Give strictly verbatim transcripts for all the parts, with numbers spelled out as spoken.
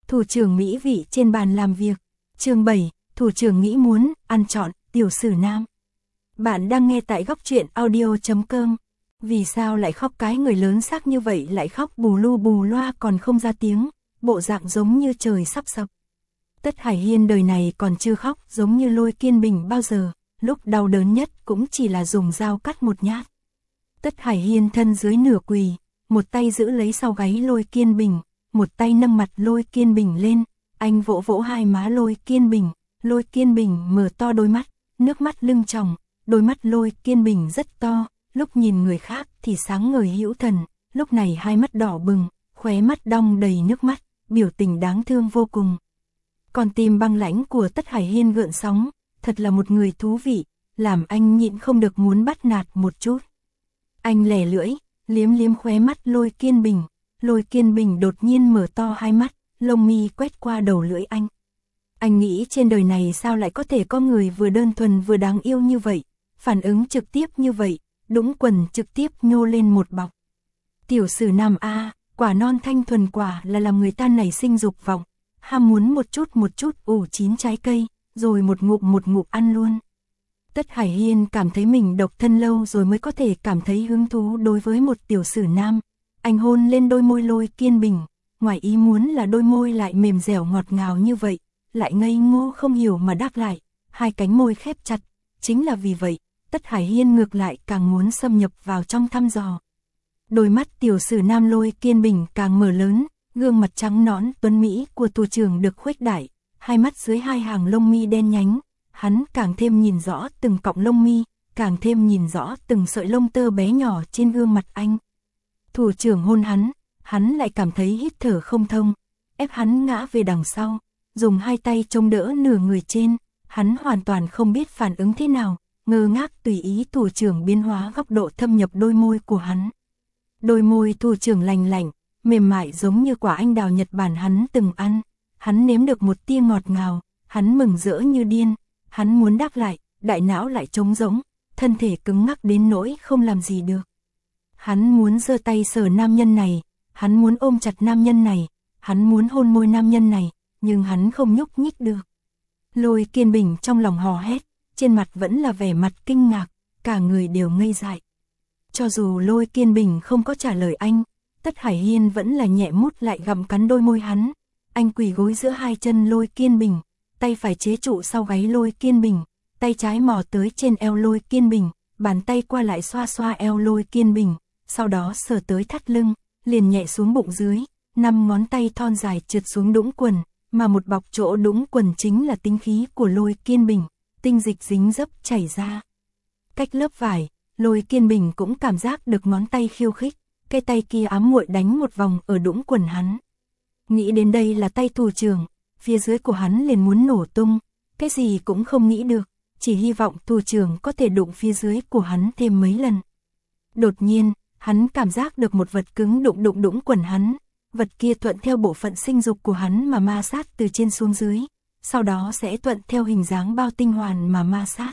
Thủ trưởng mỹ vị trên bàn làm việc. Chương bảy, thủ trưởng nghĩ muốn ăn trọn Tiểu Sử Nam. Bạn đang nghe tại góc truyện audio chấm com. Vì sao lại khóc, cái người lớn xác như vậy lại khóc bù lu bù loa còn không ra tiếng, bộ dạng giống như trời sắp sập. Tất Hải Hiên đời này còn chưa khóc giống như Lôi Kiên Bình bao giờ, lúc đau đớn nhất cũng chỉ là dùng dao cắt một nhát. Tất Hải Hiên thân dưới nửa quỳ, một tay giữ lấy sau gáy Lôi Kiên Bình, một tay nâng mặt Lôi Kiên Bình lên, anh vỗ vỗ hai má Lôi Kiên Bình, Lôi Kiên Bình mở to đôi mắt, nước mắt lưng tròng, đôi mắt Lôi Kiên Bình rất to, lúc nhìn người khác thì sáng ngời hữu thần, lúc này hai mắt đỏ bừng, khóe mắt đong đầy nước mắt, biểu tình đáng thương vô cùng. Còn tim băng lãnh của Tất Hải Hiên gợn sóng, thật là một người thú vị, làm anh nhịn không được muốn bắt nạt một chút. Anh lẻ lưỡi, liếm liếm khóe mắt Lôi Kiên Bình, Lôi Kiên Bình đột nhiên mở to hai mắt, lông mi quét qua đầu lưỡi anh. Anh nghĩ trên đời này sao lại có thể có người vừa đơn thuần vừa đáng yêu như vậy, phản ứng trực tiếp như vậy, đũng quần trực tiếp nhô lên một bọc. Tiểu Sử Nam a, quả non thanh thuần quả là làm người ta nảy sinh dục vọng, ham muốn một chút một chút ủ chín trái cây, rồi một ngụm một ngụm ăn luôn. Tất Hải Hiên cảm thấy mình độc thân lâu rồi mới có thể cảm thấy hứng thú đối với một Tiểu Sử Nam. Anh hôn lên đôi môi Lôi Kiên Bình, ngoài ý muốn là đôi môi lại mềm dẻo ngọt ngào như vậy, lại ngây ngô không hiểu mà đáp lại, hai cánh môi khép chặt, chính là vì vậy, Tất Hải Hiên ngược lại càng muốn xâm nhập vào trong thăm dò. Đôi mắt Tiểu Sử Nam Lôi Kiên Bình càng mở lớn, gương mặt trắng nõn tuấn mỹ của thủ trưởng được khuếch đại, hai mắt dưới hai hàng lông mi đen nhánh, hắn càng thêm nhìn rõ từng cọng lông mi, càng thêm nhìn rõ từng sợi lông tơ bé nhỏ trên gương mặt anh. Thủ trưởng hôn hắn, hắn lại cảm thấy hít thở không thông, ép hắn ngã về đằng sau, dùng hai tay chống đỡ nửa người trên, hắn hoàn toàn không biết phản ứng thế nào, ngơ ngác tùy ý thủ trưởng biến hóa góc độ thâm nhập đôi môi của hắn. Đôi môi thủ trưởng lành lạnh, mềm mại giống như quả anh đào Nhật Bản hắn từng ăn, hắn nếm được một tia ngọt ngào, hắn mừng rỡ như điên, hắn muốn đáp lại, đại não lại trống rỗng, thân thể cứng ngắc đến nỗi không làm gì được. Hắn muốn giơ tay sờ nam nhân này, hắn muốn ôm chặt nam nhân này, hắn muốn hôn môi nam nhân này, nhưng hắn không nhúc nhích được. Lôi Kiên Bình trong lòng hò hét, trên mặt vẫn là vẻ mặt kinh ngạc, cả người đều ngây dại. Cho dù Lôi Kiên Bình không có trả lời anh, Tất Hải Hiên vẫn là nhẹ mút lại gặm cắn đôi môi hắn. Anh quỳ gối giữa hai chân Lôi Kiên Bình, tay phải chế trụ sau gáy Lôi Kiên Bình, tay trái mò tới trên eo Lôi Kiên Bình, bàn tay qua lại xoa xoa eo Lôi Kiên Bình, sau đó sờ tới thắt lưng, liền nhẹ xuống bụng dưới, năm ngón tay thon dài trượt xuống đũng quần, mà một bọc chỗ đũng quần chính là tinh khí của Lôi Kiên Bình, tinh dịch dính dấp chảy ra. Cách lớp vải, Lôi Kiên Bình cũng cảm giác được ngón tay khiêu khích, cái tay kia ám muội đánh một vòng ở đũng quần hắn. Nghĩ đến đây là tay thủ trưởng, phía dưới của hắn liền muốn nổ tung, cái gì cũng không nghĩ được, chỉ hy vọng thủ trưởng có thể đụng phía dưới của hắn thêm mấy lần. Đột nhiên, hắn cảm giác được một vật cứng đụng đụng đũng quần hắn, vật kia thuận theo bộ phận sinh dục của hắn mà ma sát từ trên xuống dưới, sau đó sẽ thuận theo hình dáng bao tinh hoàn mà ma sát.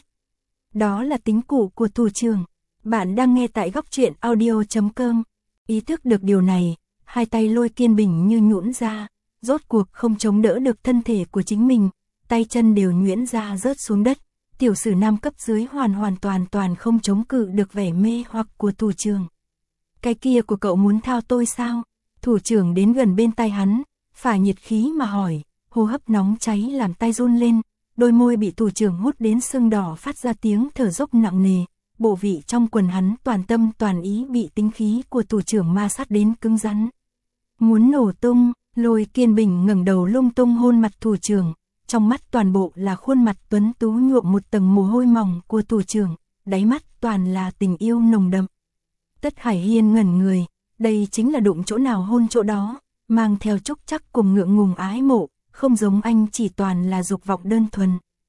Đó là tính cụ của thủ trưởng. Bạn đang nghe tại góc truyện audio chấm com. Ý thức được điều này, hai tay Lôi Kiên Bình như nhũn ra, rốt cuộc không chống đỡ được thân thể của chính mình, tay chân đều nhuyễn ra rớt xuống đất. Tiểu Sử Nam cấp dưới hoàn hoàn toàn toàn không chống cự được vẻ mê hoặc của thủ trưởng. Cái kia của cậu muốn thao tôi sao? Thủ trưởng đến gần bên tay hắn, phả nhiệt khí mà hỏi, hô hấp nóng cháy làm tay run lên, đôi môi bị thủ trưởng hút đến sưng đỏ phát ra tiếng thở dốc nặng nề, bộ vị trong quần hắn toàn tâm toàn ý bị tính khí của thủ trưởng ma sát đến cứng rắn. Muốn nổ tung, Lôi Kiên Bình ngẩng đầu lung tung hôn mặt thủ trưởng, trong mắt toàn bộ là khuôn mặt tuấn tú nhuộm một tầng mồ hôi mỏng của thủ trưởng, đáy mắt toàn là tình yêu nồng đậm. Tất Hải Hiên ngẩn người, đây chính là đụng chỗ nào hôn chỗ đó, mang theo trúc chắc cùng ngượng ngùng ái mộ, không giống anh chỉ toàn là dục vọng đơn thuần.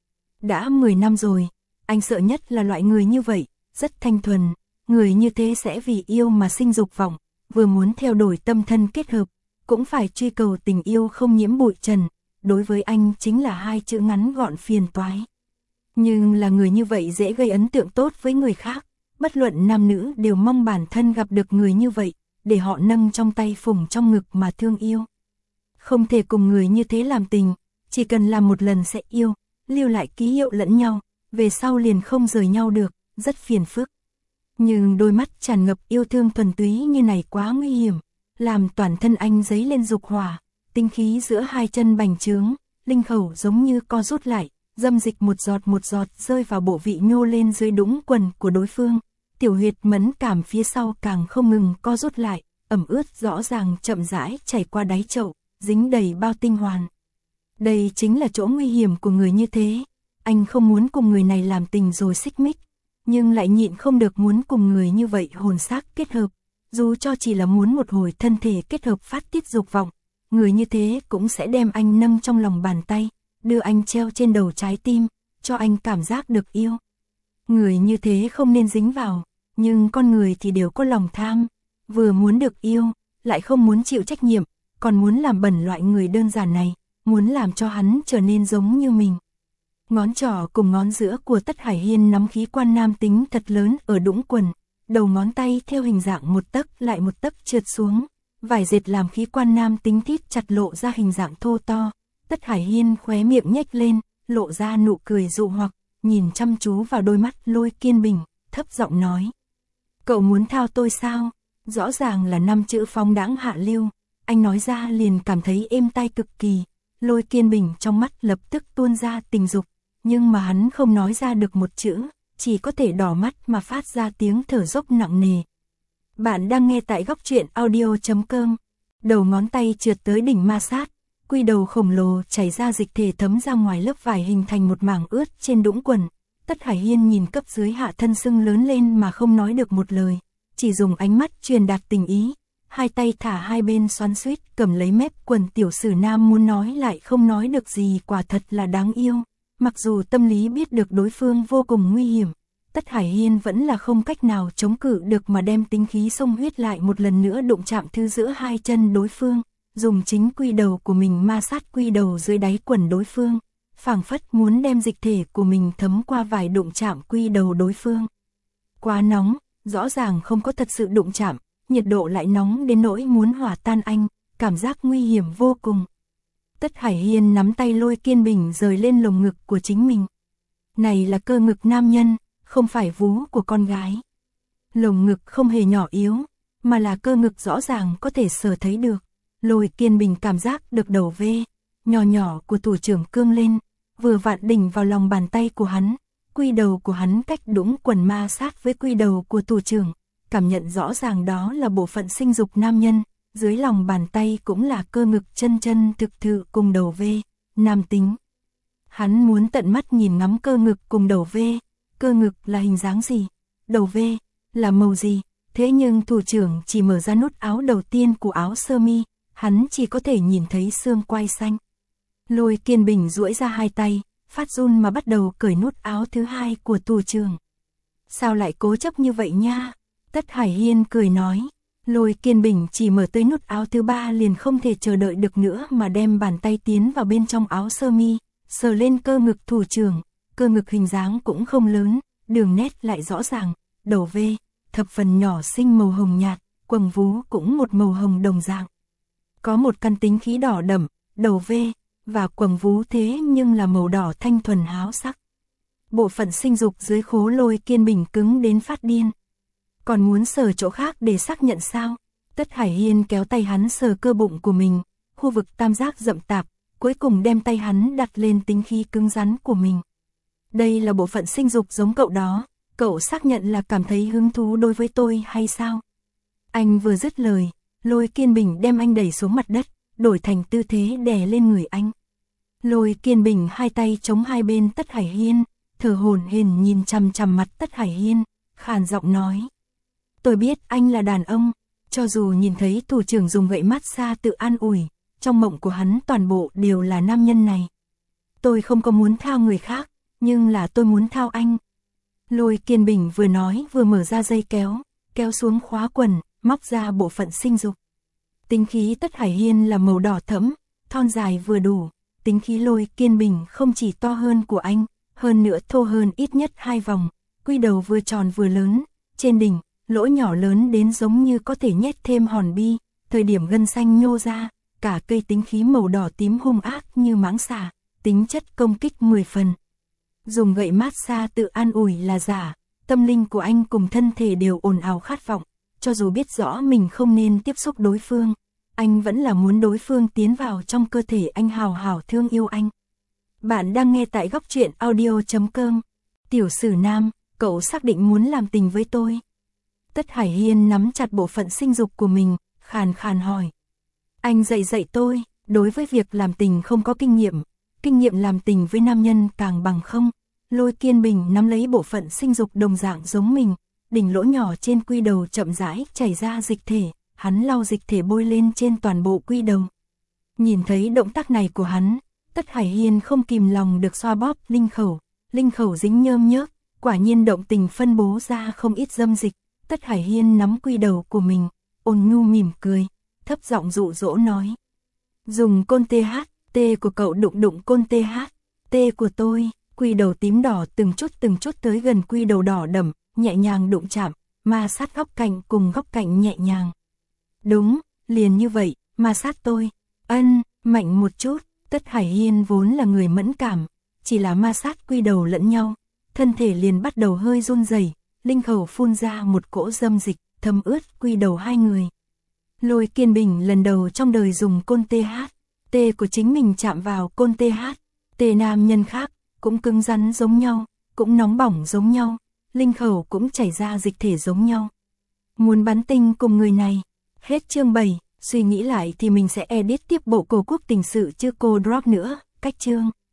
Đã mười năm rồi, anh sợ nhất là loại người như vậy, rất thanh thuần, người như thế sẽ vì yêu mà sinh dục vọng, vừa muốn theo đuổi tâm thân kết hợp, cũng phải truy cầu tình yêu không nhiễm bụi trần, đối với anh chính là hai chữ ngắn gọn phiền toái. Nhưng là người như vậy dễ gây ấn tượng tốt với người khác, bất luận nam nữ đều mong bản thân gặp được người như vậy, để họ nâng trong tay phủng trong ngực mà thương yêu. Không thể cùng người như thế làm tình, chỉ cần làm một lần sẽ yêu, lưu lại ký hiệu lẫn nhau, về sau liền không rời nhau được, rất phiền phức. Nhưng đôi mắt tràn ngập yêu thương thuần túy như này quá nguy hiểm, làm toàn thân anh dấy lên dục hỏa, tinh khí giữa hai chân bành trướng, linh khẩu giống như co rút lại, dâm dịch một giọt một giọt rơi vào bộ vị nhô lên dưới đũng quần của đối phương. Tiểu huyệt mẫn cảm phía sau càng không ngừng co rút lại, ẩm ướt rõ ràng chậm rãi chảy qua đáy chậu, dính đầy bao tinh hoàn. Đây chính là chỗ nguy hiểm của người như thế. Anh không muốn cùng người này làm tình rồi xích mích, nhưng lại nhịn không được muốn cùng người như vậy hồn xác kết hợp. Dù cho chỉ là muốn một hồi thân thể kết hợp phát tiết dục vọng, người như thế cũng sẽ đem anh nâng trong lòng bàn tay, đưa anh treo trên đầu trái tim, cho anh cảm giác được yêu. Người như thế không nên dính vào, nhưng con người thì đều có lòng tham, vừa muốn được yêu, lại không muốn chịu trách nhiệm, còn muốn làm bẩn loại người đơn giản này, muốn làm cho hắn trở nên giống như mình. Ngón trỏ cùng ngón giữa của Tất Hải Hiên nắm khí quan nam tính thật lớn ở đũng quần, đầu ngón tay theo hình dạng một tấc lại một tấc trượt xuống, vải dệt làm khí quan nam tính thít chặt lộ ra hình dạng thô to. Tất Hải Hiên khóe miệng nhếch lên, lộ ra nụ cười dụ hoặc, nhìn chăm chú vào đôi mắt Lôi Kiên Bình, thấp giọng nói: "Cậu muốn thao tôi sao?" Rõ ràng là năm chữ phóng đãng hạ lưu, anh nói ra liền cảm thấy êm tai cực kỳ. Lôi Kiên Bình trong mắt lập tức tuôn ra tình dục, nhưng mà hắn không nói ra được một chữ, chỉ có thể đỏ mắt mà phát ra tiếng thở dốc nặng nề. Bạn đang nghe tại góc truyện audio chấm com. Đầu ngón tay trượt tới đỉnh ma sát, quy đầu khổng lồ chảy ra dịch thể thấm ra ngoài lớp vải hình thành một mảng ướt trên đũng quần. Tất Hải Hiên nhìn cấp dưới hạ thân sưng lớn lên mà không nói được một lời, chỉ dùng ánh mắt truyền đạt tình ý, hai tay thả hai bên xoắn xuýt cầm lấy mép quần. Tiểu Sử Nam muốn nói lại không nói được gì, quả thật là đáng yêu. Mặc dù tâm lý biết được đối phương vô cùng nguy hiểm, Tất Hải Hiên vẫn là không cách nào chống cự được mà đem tính khí xông huyết lại một lần nữa đụng chạm thứ giữa hai chân đối phương, dùng chính quy đầu của mình ma sát quy đầu dưới đáy quần đối phương, phảng phất muốn đem dịch thể của mình thấm qua vải đụng chạm quy đầu đối phương. Quá nóng, rõ ràng không có thật sự đụng chạm, nhiệt độ lại nóng đến nỗi muốn hòa tan anh, cảm giác nguy hiểm vô cùng. Tất Hải Hiên nắm tay Lôi Kiên Bình rời lên lồng ngực của chính mình. Này là cơ ngực nam nhân, không phải vú của con gái. Lồng ngực không hề nhỏ yếu, mà là cơ ngực rõ ràng có thể sờ thấy được. Lôi Kiên Bình cảm giác được đầu vê nhỏ nhỏ của thủ trưởng cương lên, vừa vặn đỉnh vào lòng bàn tay của hắn. Quy đầu của hắn cách đũng quần ma sát với quy đầu của thủ trưởng, cảm nhận rõ ràng đó là bộ phận sinh dục nam nhân. Dưới lòng bàn tay cũng là cơ ngực chân chân thực thự cùng đầu vê, nam tính. Hắn muốn tận mắt nhìn ngắm cơ ngực cùng đầu vê, cơ ngực là hình dáng gì, đầu vê là màu gì, thế nhưng thủ trưởng chỉ mở ra nút áo đầu tiên của áo sơ mi, hắn chỉ có thể nhìn thấy xương quai xanh. Lôi Kiên Bình duỗi ra hai tay, phát run mà bắt đầu cởi nút áo thứ hai của thủ trưởng. Sao lại cố chấp như vậy nha? Tất Hải Hiên cười nói. Lôi Kiên Bình chỉ mở tới nút áo thứ ba liền không thể chờ đợi được nữa mà đem bàn tay tiến vào bên trong áo sơ mi, sờ lên cơ ngực thủ trưởng. Cơ ngực hình dáng cũng không lớn, đường nét lại rõ ràng, đầu vê thập phần nhỏ xinh màu hồng nhạt, quầng vú cũng một màu hồng đồng dạng. Có một căn tính khí đỏ đậm, đầu vê và quầng vú thế nhưng là màu đỏ thanh thuần háo sắc. Bộ phận sinh dục dưới khố Lôi Kiên Bình cứng đến phát điên. Còn muốn sờ chỗ khác để xác nhận sao? Tất Hải Hiên kéo tay hắn sờ cơ bụng của mình, khu vực tam giác rậm tạp, cuối cùng đem tay hắn đặt lên tính khí cứng rắn của mình. Đây là bộ phận sinh dục giống cậu đó, cậu xác nhận là cảm thấy hứng thú đối với tôi hay sao? Anh vừa dứt lời, Lôi Kiên Bình đem anh đẩy xuống mặt đất, đổi thành tư thế đè lên người anh. Lôi Kiên Bình hai tay chống hai bên Tất Hải Hiên, thở hổn hển nhìn chằm chằm mặt Tất Hải Hiên, khàn giọng nói: "Tôi biết anh là đàn ông." Cho dù nhìn thấy thủ trưởng dùng gậy mát xa tự an ủi, trong mộng của hắn toàn bộ đều là nam nhân này. "Tôi không có muốn thao người khác, nhưng là tôi muốn thao anh." Lôi Kiên Bình vừa nói vừa mở ra dây kéo, kéo xuống khóa quần, móc ra bộ phận sinh dục. Tính khí Tất Hải Hiên là màu đỏ thẫm, thon dài vừa đủ. Tính khí Lôi Kiên Bình không chỉ to hơn của anh, hơn nữa thô hơn ít nhất hai vòng, quy đầu vừa tròn vừa lớn, trên đỉnh, lỗ nhỏ lớn đến giống như có thể nhét thêm hòn bi, thời điểm gân xanh nhô ra, cả cây tính khí màu đỏ tím hung ác như mãng xà, tính chất công kích mười phần. Dùng gậy mát xa tự an ủi là giả, tâm linh của anh cùng thân thể đều ồn ào khát vọng, cho dù biết rõ mình không nên tiếp xúc đối phương, anh vẫn là muốn đối phương tiến vào trong cơ thể anh hào hào thương yêu anh. Bạn đang nghe tại góc truyện audio chấm com. Tiểu Sử Nam, cậu xác định muốn làm tình với tôi. Tất Hải Hiên nắm chặt bộ phận sinh dục của mình, khàn khàn hỏi. Anh dạy dạy tôi, đối với việc làm tình không có kinh nghiệm, kinh nghiệm làm tình với nam nhân càng bằng không. Lôi Kiên Bình nắm lấy bộ phận sinh dục đồng dạng giống mình, đỉnh lỗ nhỏ trên quy đầu chậm rãi chảy ra dịch thể, hắn lau dịch thể bôi lên trên toàn bộ quy đầu. Nhìn thấy động tác này của hắn, Tất Hải Hiên không kìm lòng được xoa bóp linh khẩu, linh khẩu dính nhơm nhớp, quả nhiên động tình phân bố ra không ít dâm dịch. Tất Hải Hiên nắm quy đầu của mình, ôn nhu mỉm cười, thấp giọng dụ dỗ nói. Dùng côn tê hát, tê của cậu đụng đụng côn tê hát, tê của tôi, quy đầu tím đỏ từng chút từng chút tới gần quy đầu đỏ đậm, nhẹ nhàng đụng chạm, ma sát góc cạnh cùng góc cạnh nhẹ nhàng. Đúng, liền như vậy, ma sát tôi, ân, mạnh một chút. Tất Hải Hiên vốn là người mẫn cảm, chỉ là ma sát quy đầu lẫn nhau, thân thể liền bắt đầu hơi run rẩy, linh khẩu phun ra một cỗ dâm dịch, thấm ướt quy đầu hai người. Lôi Kiên Bình lần đầu trong đời dùng côn tê hát, tê của chính mình chạm vào côn tê hát, tê nam nhân khác, cũng cứng rắn giống nhau, cũng nóng bỏng giống nhau, linh khẩu cũng chảy ra dịch thể giống nhau. Muốn bắn tinh cùng người này. Hết chương bảy, suy nghĩ lại thì mình sẽ edit tiếp bộ Cổ Quốc tình sự chứ cô drop nữa, cách chương.